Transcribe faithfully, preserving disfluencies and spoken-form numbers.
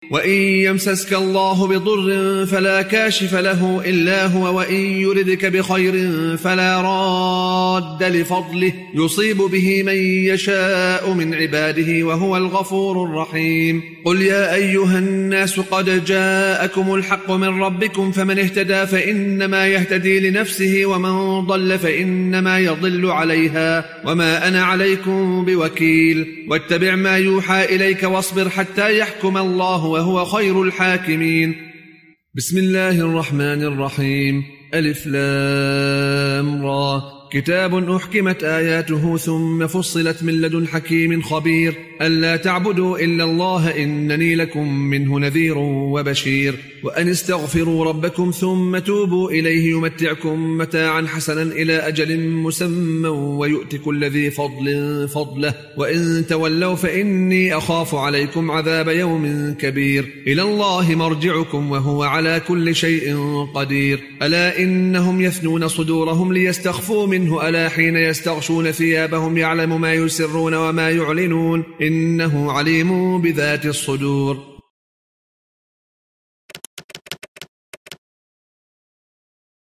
وإن يمسسك الله بضر فلا كاشف له إلا هو، وإن يردك بخير فلا راد لفضله يصيب به من يشاء من عباده وهو الغفور الرحيم. قل يا أيها الناس قد جاءكم الحق من ربكم، فمن اهتدى فإنما يهتدي لنفسه، ومن ضل فإنما يضل عليها، وما أنا عليكم بوكيل. واتبع ما يوحى إليك واصبر حتى يحكم الله وهو خير الحاكمين. بسم الله الرحمن الرحيم. ألف لام را. كتاب أحكمت آياته ثم فصلت من لدن حكيم خبير، ألا تعبدوا إلا الله إنني لكم منه نذير وبشير. وأن استغفروا ربكم ثم توبوا إليه يمتعكم متاعا حسنا إلى أجل مسمى ويؤت كل ذي فضل فضله، وإن تولوا فإني أخاف عليكم عذاب يوم كبير. إلى الله مرجعكم وهو على كل شيء قدير. ألا إنهم يثنون صدورهم ليستخفوا منه، ألا حين يستغشون ثيابهم يعلم ما يسرون وما يعلنون إنه عليم بذات الصدور.